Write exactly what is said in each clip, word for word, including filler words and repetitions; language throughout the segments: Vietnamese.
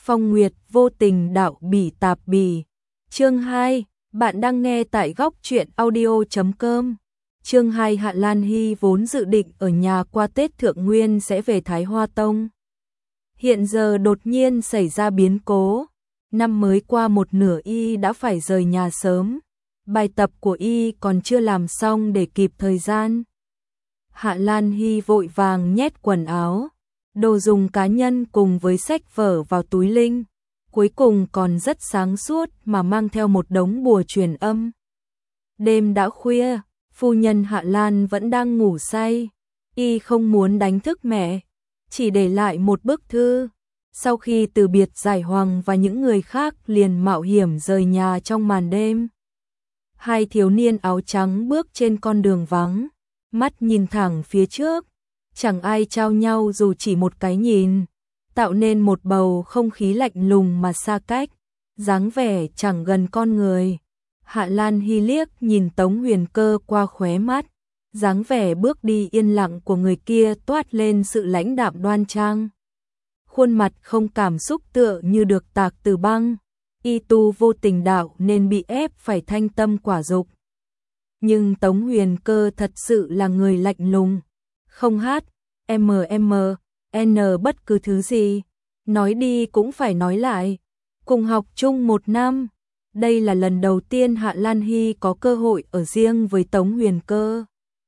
Phong Nguyệt vô tình đạo bỉ tạp bỉ. Chương hai, bạn đang nghe tại góc truyện audio chấm com. Chương hai, Hạ Lan Hy vốn dự định ở nhà qua Tết Thượng Nguyên sẽ về Thái Hoa Tông. Hiện giờ đột nhiên xảy ra biến cố, năm mới qua một nửa y đã phải rời nhà sớm, bài tập của y còn chưa làm xong để kịp thời gian. Hạ Lan Hy vội vàng nhét quần áo, đồ dùng cá nhân cùng với sách vở vào túi linh, cuối cùng còn rất sáng suốt mà mang theo một đống bùa truyền âm. Đêm đã khuya, phu nhân Hạ Lan vẫn đang ngủ say, y không muốn đánh thức mẹ, chỉ để lại một bức thư. Sau khi từ biệt Giải Hoàng và những người khác liền mạo hiểm rời nhà trong màn đêm. Hai thiếu niên áo trắng bước trên con đường vắng, mắt nhìn thẳng phía trước, chẳng ai trao nhau dù chỉ một cái nhìn, tạo nên một bầu không khí lạnh lùng mà xa cách, dáng vẻ chẳng gần con người. Hạ Lan Hy liếc nhìn Tống Huyền Cơ qua khóe mắt, dáng vẻ bước đi yên lặng của người kia toát lên sự lãnh đạm đoan trang. Khuôn mặt không cảm xúc tựa như được tạc từ băng, y tu vô tình đạo nên bị ép phải thanh tâm quả dục. Nhưng Tống Huyền Cơ thật sự là người lạnh lùng, không hát, em em, n bất cứ thứ gì, nói đi cũng phải nói lại, cùng học chung một năm. Đây là lần đầu tiên Hạ Lan Hy có cơ hội ở riêng với Tống Huyền Cơ.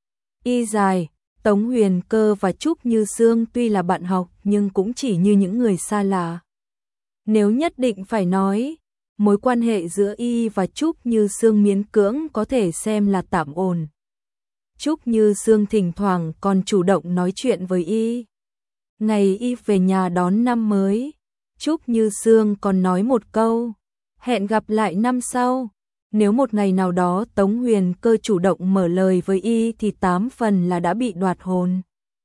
Y dài, Tống Huyền Cơ và Trúc Như Sương tuy là bạn học nhưng cũng chỉ như những người xa lạ. Nếu nhất định phải nói, mối quan hệ giữa y và Trúc Như Sương miễn cưỡng có thể xem là tạm ổn. Trúc Như Sương thỉnh thoảng còn chủ động nói chuyện với y. Ngày y về nhà đón năm mới, Trúc Như Sương còn nói một câu, hẹn gặp lại năm sau. Nếu một ngày nào đó Tống Huyền Cơ chủ động mở lời với y thì tám phần là đã bị đoạt hồn.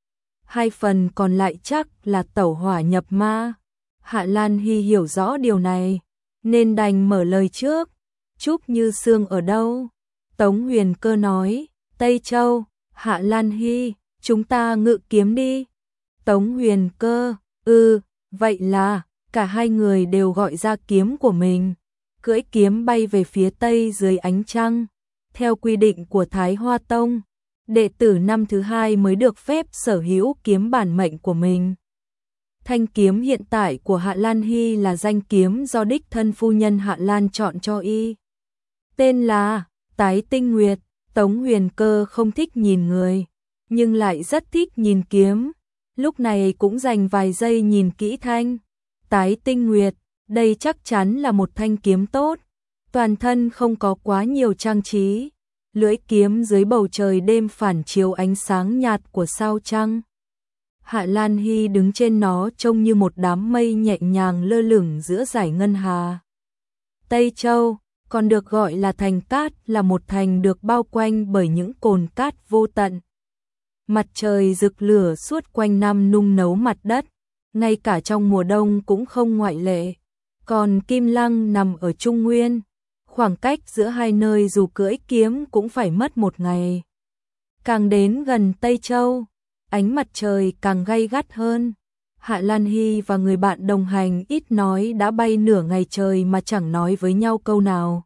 Hai phần còn lại chắc là tẩu hỏa nhập ma. Hạ Lan Hy hiểu rõ điều này, nên đành mở lời trước. Trúc Như Sương ở đâu? Tống Huyền Cơ nói, Tây Châu. Hạ Lan Hy, chúng ta ngự kiếm đi. Tống Huyền Cơ, ừ, vậy là, cả hai người đều gọi ra kiếm của mình, cưỡi kiếm bay về phía tây dưới ánh trăng. Theo quy định của Thái Hoa Tông, đệ tử năm thứ hai mới được phép sở hữu kiếm bản mệnh của mình. Thanh kiếm hiện tại của Hạ Lan Hy là danh kiếm do đích thân phu nhân Hạ Lan chọn cho y. Tên là Tái Tinh Nguyệt. Tống Huyền Cơ không thích nhìn người, nhưng lại rất thích nhìn kiếm. Lúc này cũng dành vài giây nhìn kỹ thanh Tái Tinh Nguyệt. Đây chắc chắn là một thanh kiếm tốt, toàn thân không có quá nhiều trang trí, lưỡi kiếm dưới bầu trời đêm phản chiếu ánh sáng nhạt của sao trăng. Hạ Lan Hy đứng trên nó trông như một đám mây nhẹ nhàng lơ lửng giữa dải ngân hà. Tây Châu, còn được gọi là thành cát, là một thành được bao quanh bởi những cồn cát vô tận. Mặt trời rực lửa suốt quanh năm nung nấu mặt đất, ngay cả trong mùa đông cũng không ngoại lệ. Còn Kim Lăng nằm ở Trung Nguyên, khoảng cách giữa hai nơi dù cưỡi kiếm cũng phải mất một ngày. Càng đến gần Tây Châu, ánh mặt trời càng gay gắt hơn. Hạ Lan Hy và người bạn đồng hành ít nói đã bay nửa ngày trời mà chẳng nói với nhau câu nào.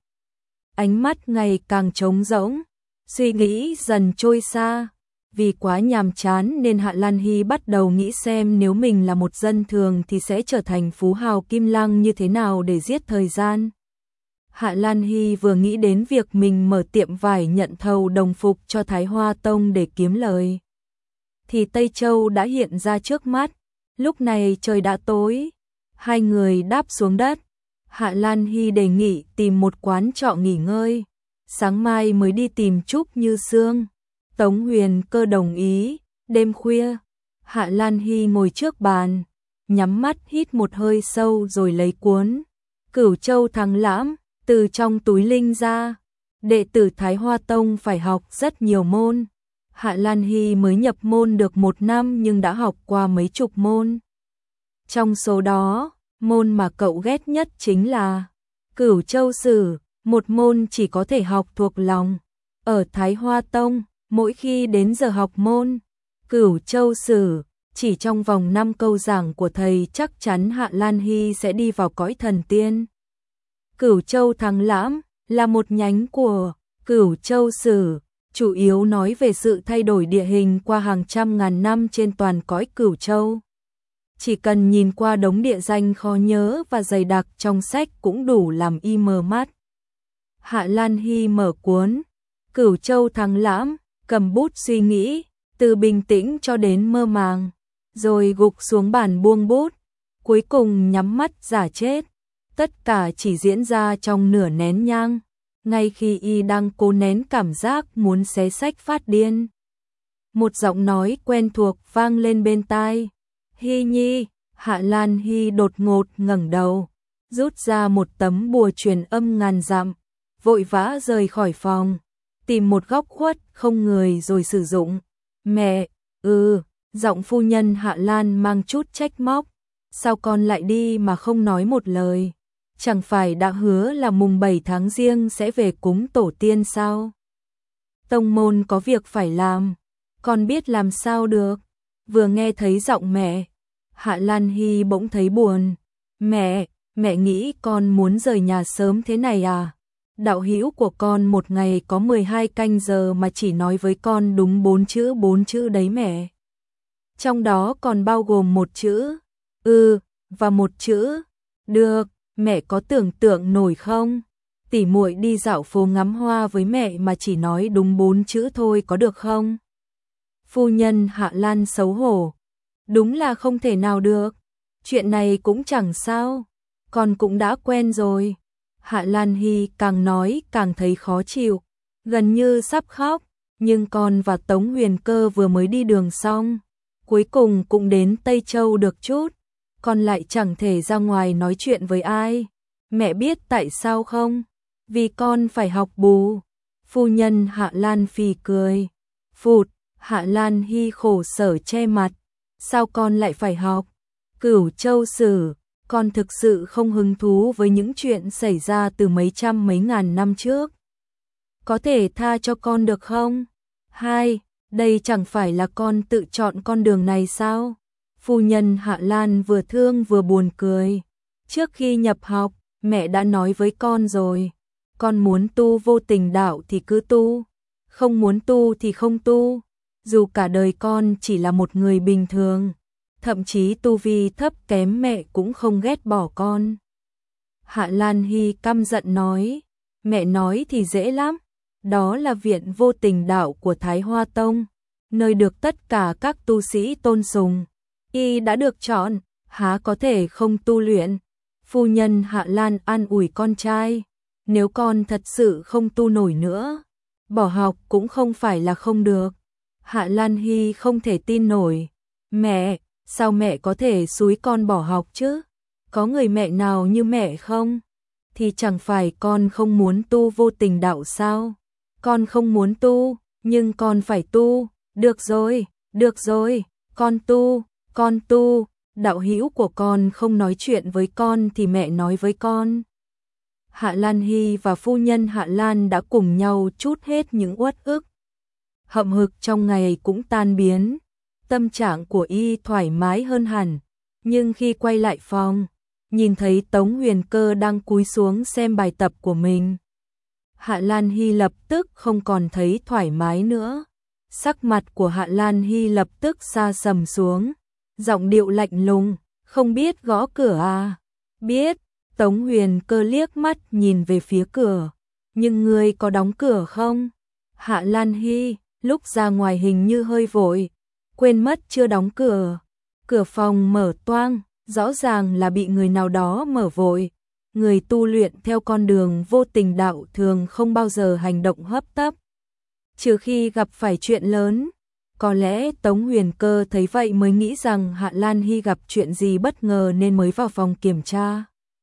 Ánh mắt ngày càng trống rỗng, suy nghĩ dần trôi xa. Vì quá nhàm chán nên Hạ Lan Hy bắt đầu nghĩ xem nếu mình là một dân thường thì sẽ trở thành phú hào Kim Lăng như thế nào để giết thời gian. Hạ Lan Hy vừa nghĩ đến việc mình mở tiệm vải nhận thầu đồng phục cho Thái Hoa Tông để kiếm lời, thì Tây Châu đã hiện ra trước mắt. Lúc này trời đã tối, hai người đáp xuống đất. Hạ Lan Hy đề nghị tìm một quán trọ nghỉ ngơi, sáng mai mới đi tìm Trúc Như Sương. Tống Huyền Cơ đồng ý. Đêm khuya, Hạ Lan Hy ngồi trước bàn, nhắm mắt hít một hơi sâu rồi lấy cuốn Cửu Châu Thắng Lãm từ trong túi linh ra. Đệ tử Thái Hoa Tông phải học rất nhiều môn. Hạ Lan Hy mới nhập môn được một năm nhưng đã học qua mấy chục môn. Trong số đó, môn mà cậu ghét nhất chính là Cửu Châu Sử, một môn chỉ có thể học thuộc lòng. Ở Thái Hoa Tông, mỗi khi đến giờ học môn Cửu Châu Sử, chỉ trong vòng năm câu giảng của thầy chắc chắn Hạ Lan Hy sẽ đi vào cõi thần tiên. Cửu Châu Thắng Lãm là một nhánh của Cửu Châu Sử, chủ yếu nói về sự thay đổi địa hình qua hàng trăm ngàn năm trên toàn cõi Cửu Châu. Chỉ cần nhìn qua đống địa danh khó nhớ và dày đặc trong sách cũng đủ làm y mờ mắt. Hạ Lan Hy mở cuốn Cửu Châu Thắng Lãm, cầm bút suy nghĩ, từ bình tĩnh cho đến mơ màng, rồi gục xuống bàn buông bút, cuối cùng nhắm mắt giả chết. Tất cả chỉ diễn ra trong nửa nén nhang, ngay khi y đang cố nén cảm giác muốn xé sách phát điên. Một giọng nói quen thuộc vang lên bên tai. Hy Nhi. Hạ Lan Hy đột ngột ngẩng đầu, rút ra một tấm bùa truyền âm ngàn dặm, vội vã rời khỏi phòng, tìm một góc khuất không người rồi sử dụng. Mẹ, ừ, giọng phu nhân Hạ Lan mang chút trách móc. Sao con lại đi mà không nói một lời? Chẳng phải đã hứa là mùng bảy tháng Giêng sẽ về cúng tổ tiên sao? Tông môn có việc phải làm, con biết làm sao được. Vừa nghe thấy giọng mẹ, Hạ Lan Hy bỗng thấy buồn. Mẹ, mẹ nghĩ con muốn rời nhà sớm thế này à? Đạo hữu của con một ngày có mười hai canh giờ mà chỉ nói với con đúng bốn chữ bốn chữ đấy mẹ. Trong đó còn bao gồm một chữ ừ và một chữ được. Mẹ có tưởng tượng nổi không? Tỉ muội đi dạo phố ngắm hoa với mẹ mà chỉ nói đúng bốn chữ thôi có được không? Phu nhân Hạ Lan xấu hổ. Đúng là không thể nào được. Chuyện này cũng chẳng sao. Con cũng đã quen rồi. Hạ Lan Hy càng nói càng thấy khó chịu, gần như sắp khóc. Nhưng con và Tống Huyền Cơ vừa mới đi đường xong, cuối cùng cũng đến Tây Châu được chút. Con lại chẳng thể ra ngoài nói chuyện với ai. Mẹ biết tại sao không? Vì con phải học bù. Phu nhân Hạ Lan phì cười. Phụt, Hạ Lan Hy khổ sở che mặt. Sao con lại phải học? Cửu Châu Sử, con thực sự không hứng thú với những chuyện xảy ra từ mấy trăm mấy ngàn năm trước. Có thể tha cho con được không? Hai, đây chẳng phải là con tự chọn con đường này sao? Phu nhân Hạ Lan vừa thương vừa buồn cười. Trước khi nhập học, mẹ đã nói với con rồi. Con muốn tu vô tình đạo thì cứ tu, không muốn tu thì không tu. Dù cả đời con chỉ là một người bình thường, thậm chí tu vi thấp kém mẹ cũng không ghét bỏ con. Hạ Lan Hy căm giận nói. Mẹ nói thì dễ lắm. Đó là viện vô tình đạo của Thái Hoa Tông, nơi được tất cả các tu sĩ tôn sùng. Y đã được chọn, há có thể không tu luyện. Phu nhân Hạ Lan an ủi con trai. Nếu con thật sự không tu nổi nữa, bỏ học cũng không phải là không được. Hạ Lan Hy không thể tin nổi. Mẹ, sao mẹ có thể xúi con bỏ học chứ? Có người mẹ nào như mẹ không? Thì chẳng phải con không muốn tu vô tình đạo sao? Con không muốn tu, nhưng con phải tu. Được rồi, được rồi, con tu, con tu. Đạo hữu của con không nói chuyện với con thì mẹ nói với con. Hạ Lan Hy và phu nhân Hạ Lan đã cùng nhau trút hết những uất ức, hậm hực trong ngày cũng tan biến. Tâm trạng của y thoải mái hơn hẳn. Nhưng khi quay lại phòng, nhìn thấy Tống Huyền Cơ đang cúi xuống xem bài tập của mình, Hạ Lan Hy lập tức không còn thấy thoải mái nữa. Sắc mặt của Hạ Lan Hy lập tức sa sầm xuống, giọng điệu lạnh lùng. Không biết gõ cửa à? Biết. Tống Huyền Cơ liếc mắt nhìn về phía cửa. Nhưng ngươi có đóng cửa không? Hạ Lan Hy lúc ra ngoài hình như hơi vội, quên mất chưa đóng cửa. Cửa phòng mở toang, rõ ràng là bị người nào đó mở vội. Người tu luyện theo con đường vô tình đạo thường không bao giờ hành động hấp tấp, trừ khi gặp phải chuyện lớn. Có lẽ Tống Huyền Cơ thấy vậy mới nghĩ rằng Hạ Lan Hy gặp chuyện gì bất ngờ nên mới vào phòng kiểm tra.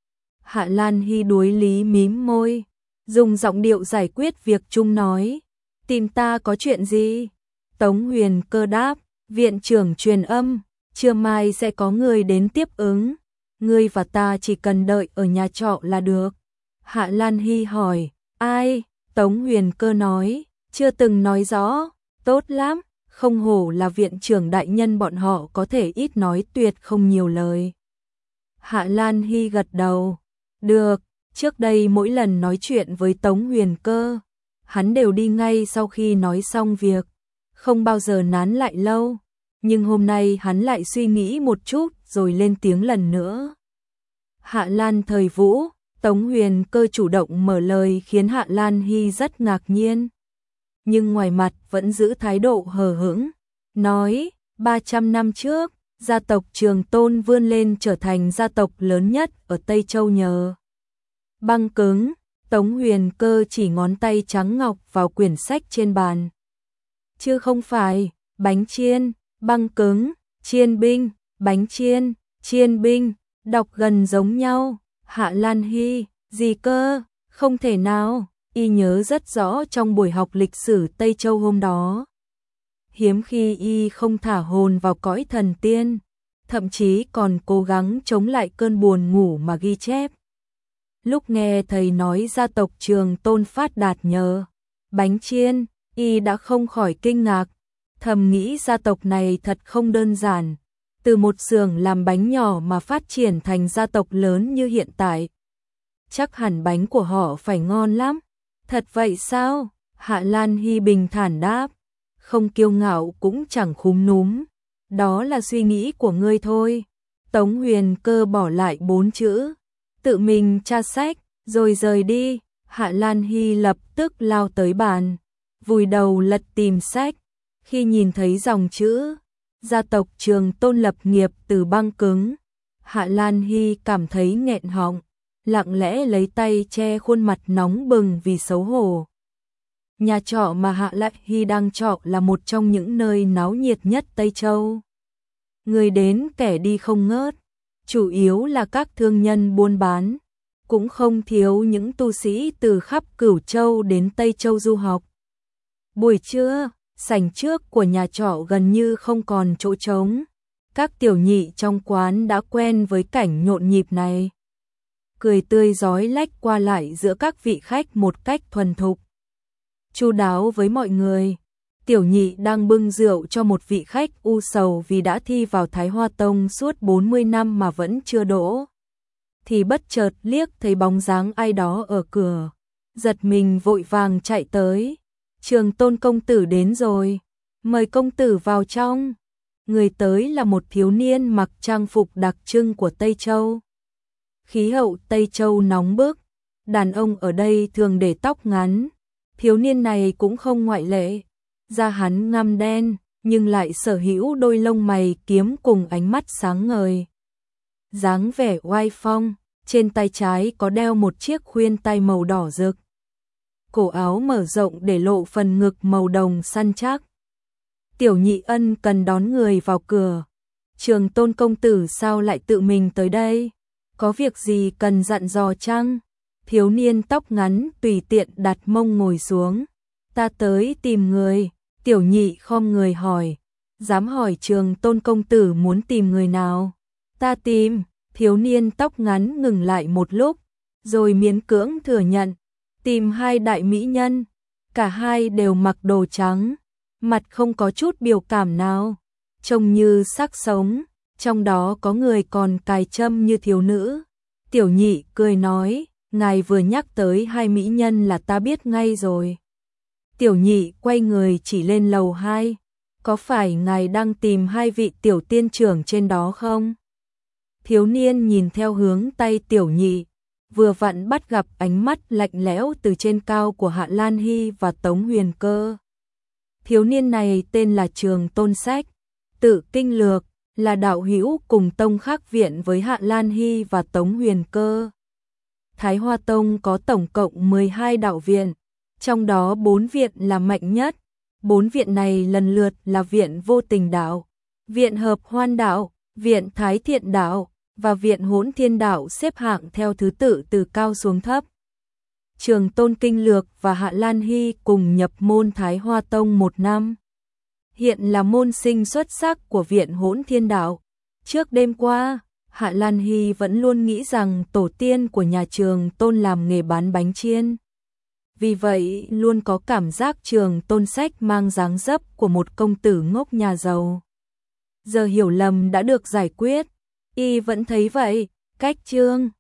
Hạ Lan Hy đuối lý mím môi, dùng giọng điệu giải quyết việc chung nói. Tìm ta có chuyện gì? Tống Huyền Cơ đáp. Viện trưởng truyền âm, trưa mai sẽ có người đến tiếp ứng. Ngươi và ta chỉ cần đợi ở nhà trọ là được. Hạ Lan Hy hỏi. Ai? Tống Huyền Cơ nói. Chưa từng nói rõ. Tốt lắm, không hổ là viện trưởng đại nhân, bọn họ có thể ít nói tuyệt không nhiều lời. Hạ Lan Hy gật đầu, được, trước đây mỗi lần nói chuyện với Tống Huyền Cơ, hắn đều đi ngay sau khi nói xong việc, không bao giờ nán lại lâu, nhưng hôm nay hắn lại suy nghĩ một chút rồi lên tiếng lần nữa. Hạ Lan Thời Vũ, Tống Huyền Cơ chủ động mở lời khiến Hạ Lan Hy rất ngạc nhiên, nhưng ngoài mặt vẫn giữ thái độ hờ hững, nói, ba trăm năm trước, gia tộc Trường Tôn vươn lên trở thành gia tộc lớn nhất ở Tây Châu nhờ băng cứng. Tống Huyền Cơ chỉ ngón tay trắng ngọc vào quyển sách trên bàn. Chứ không phải, bánh chiên, băng cứng, chiên binh, bánh chiên, chiên binh, đọc gần giống nhau. Hạ Lan Hy, gì cơ, không thể nào, y nhớ rất rõ trong buổi học lịch sử Tây Châu hôm đó. Hiếm khi y không thả hồn vào cõi thần tiên, thậm chí còn cố gắng chống lại cơn buồn ngủ mà ghi chép. Lúc nghe thầy nói gia tộc Trường Tôn phát đạt nhờ bánh chiên, y đã không khỏi kinh ngạc, thầm nghĩ gia tộc này thật không đơn giản, từ một xưởng làm bánh nhỏ mà phát triển thành gia tộc lớn như hiện tại. Chắc hẳn bánh của họ phải ngon lắm. Thật vậy sao? Hạ Lan Hy bình thản đáp, không kiêu ngạo cũng chẳng khúm núm. Đó là suy nghĩ của ngươi thôi. Tống Huyền Cơ bỏ lại bốn chữ, tự mình tra sách, rồi rời đi. Hạ Lan Hy lập tức lao tới bàn, vùi đầu lật tìm sách. Khi nhìn thấy dòng chữ gia tộc Trường Tôn lập nghiệp từ băng cứng, Hạ Lan Hy cảm thấy nghẹn họng, lặng lẽ lấy tay che khuôn mặt nóng bừng vì xấu hổ. Nhà trọ mà Hạ Lan Hy đang trọ là một trong những nơi náo nhiệt nhất Tây Châu. Người đến kẻ đi không ngớt, chủ yếu là các thương nhân buôn bán, cũng không thiếu những tu sĩ từ khắp Cửu Châu đến Tây Châu du học. Buổi trưa, sảnh trước của nhà trọ gần như không còn chỗ trống. Các tiểu nhị trong quán đã quen với cảnh nhộn nhịp này, cười tươi rói lách qua lại giữa các vị khách một cách thuần thục, chu đáo với mọi người. Tiểu nhị đang bưng rượu cho một vị khách u sầu vì đã thi vào Thái Hoa Tông suốt bốn mươi năm mà vẫn chưa đỗ, thì bất chợt liếc thấy bóng dáng ai đó ở cửa, giật mình vội vàng chạy tới. Trường Tôn công tử đến rồi, mời công tử vào trong. Người tới là một thiếu niên mặc trang phục đặc trưng của Tây Châu. Khí hậu Tây Châu nóng bức, đàn ông ở đây thường để tóc ngắn, thiếu niên này cũng không ngoại lệ. Da hắn ngăm đen, nhưng lại sở hữu đôi lông mày kiếm cùng ánh mắt sáng ngời. Dáng vẻ oai phong, trên tay trái có đeo một chiếc khuyên tai màu đỏ rực. Cổ áo mở rộng để lộ phần ngực màu đồng săn chắc. Tiểu nhị ân cần đón người vào cửa. Trường Tôn công tử sao lại tự mình tới đây? Có việc gì cần dặn dò chăng? Thiếu niên tóc ngắn tùy tiện đặt mông ngồi xuống. Ta tới tìm người. Tiểu nhị khom người hỏi. Dám hỏi Trường Tôn công tử muốn tìm người nào? Ta tìm. Thiếu niên tóc ngắn ngừng lại một lúc, rồi miễn cưỡng thừa nhận. Tìm hai đại mỹ nhân. Cả hai đều mặc đồ trắng, mặt không có chút biểu cảm nào, trông như xác sống, trong đó có người còn cài trâm như thiếu nữ. Tiểu nhị cười nói, ngài vừa nhắc tới hai mỹ nhân là ta biết ngay rồi. Tiểu nhị quay người chỉ lên lầu hai, có phải ngài đang tìm hai vị tiểu tiên trưởng trên đó không? Thiếu niên nhìn theo hướng tay tiểu nhị, vừa vặn bắt gặp ánh mắt lạnh lẽo từ trên cao của Hạ Lan Hy và Tống Huyền Cơ. Thiếu niên này tên là Trường Tôn Sách, tự Kinh Lược, là đạo hữu cùng tông khác viện với Hạ Lan Hy và Tống Huyền Cơ. Thái Hoa Tông có tổng cộng mười hai đạo viện, trong đó bốn viện là mạnh nhất. Bốn viện này lần lượt là Viện Vô Tình Đạo, Viện Hợp Hoan Đạo, Viện Thái Thiện Đạo và Viện Hỗn Thiên Đạo, xếp hạng theo thứ tự từ cao xuống thấp. Trường Tôn Kinh Lược và Hạ Lan Hy cùng nhập môn Thái Hoa Tông một năm, hiện là môn sinh xuất sắc của Viện Hỗn Thiên Đạo. Trước đêm qua, Hạ Lan Hy vẫn luôn nghĩ rằng tổ tiên của nhà Trường Tôn làm nghề bán bánh chiên. vì vậy luôn có cảm giác Trường Tôn Sách mang dáng dấp của một công tử ngốc nhà giàu. Giờ hiểu lầm đã được giải quyết, y vẫn thấy vậy, cách Trương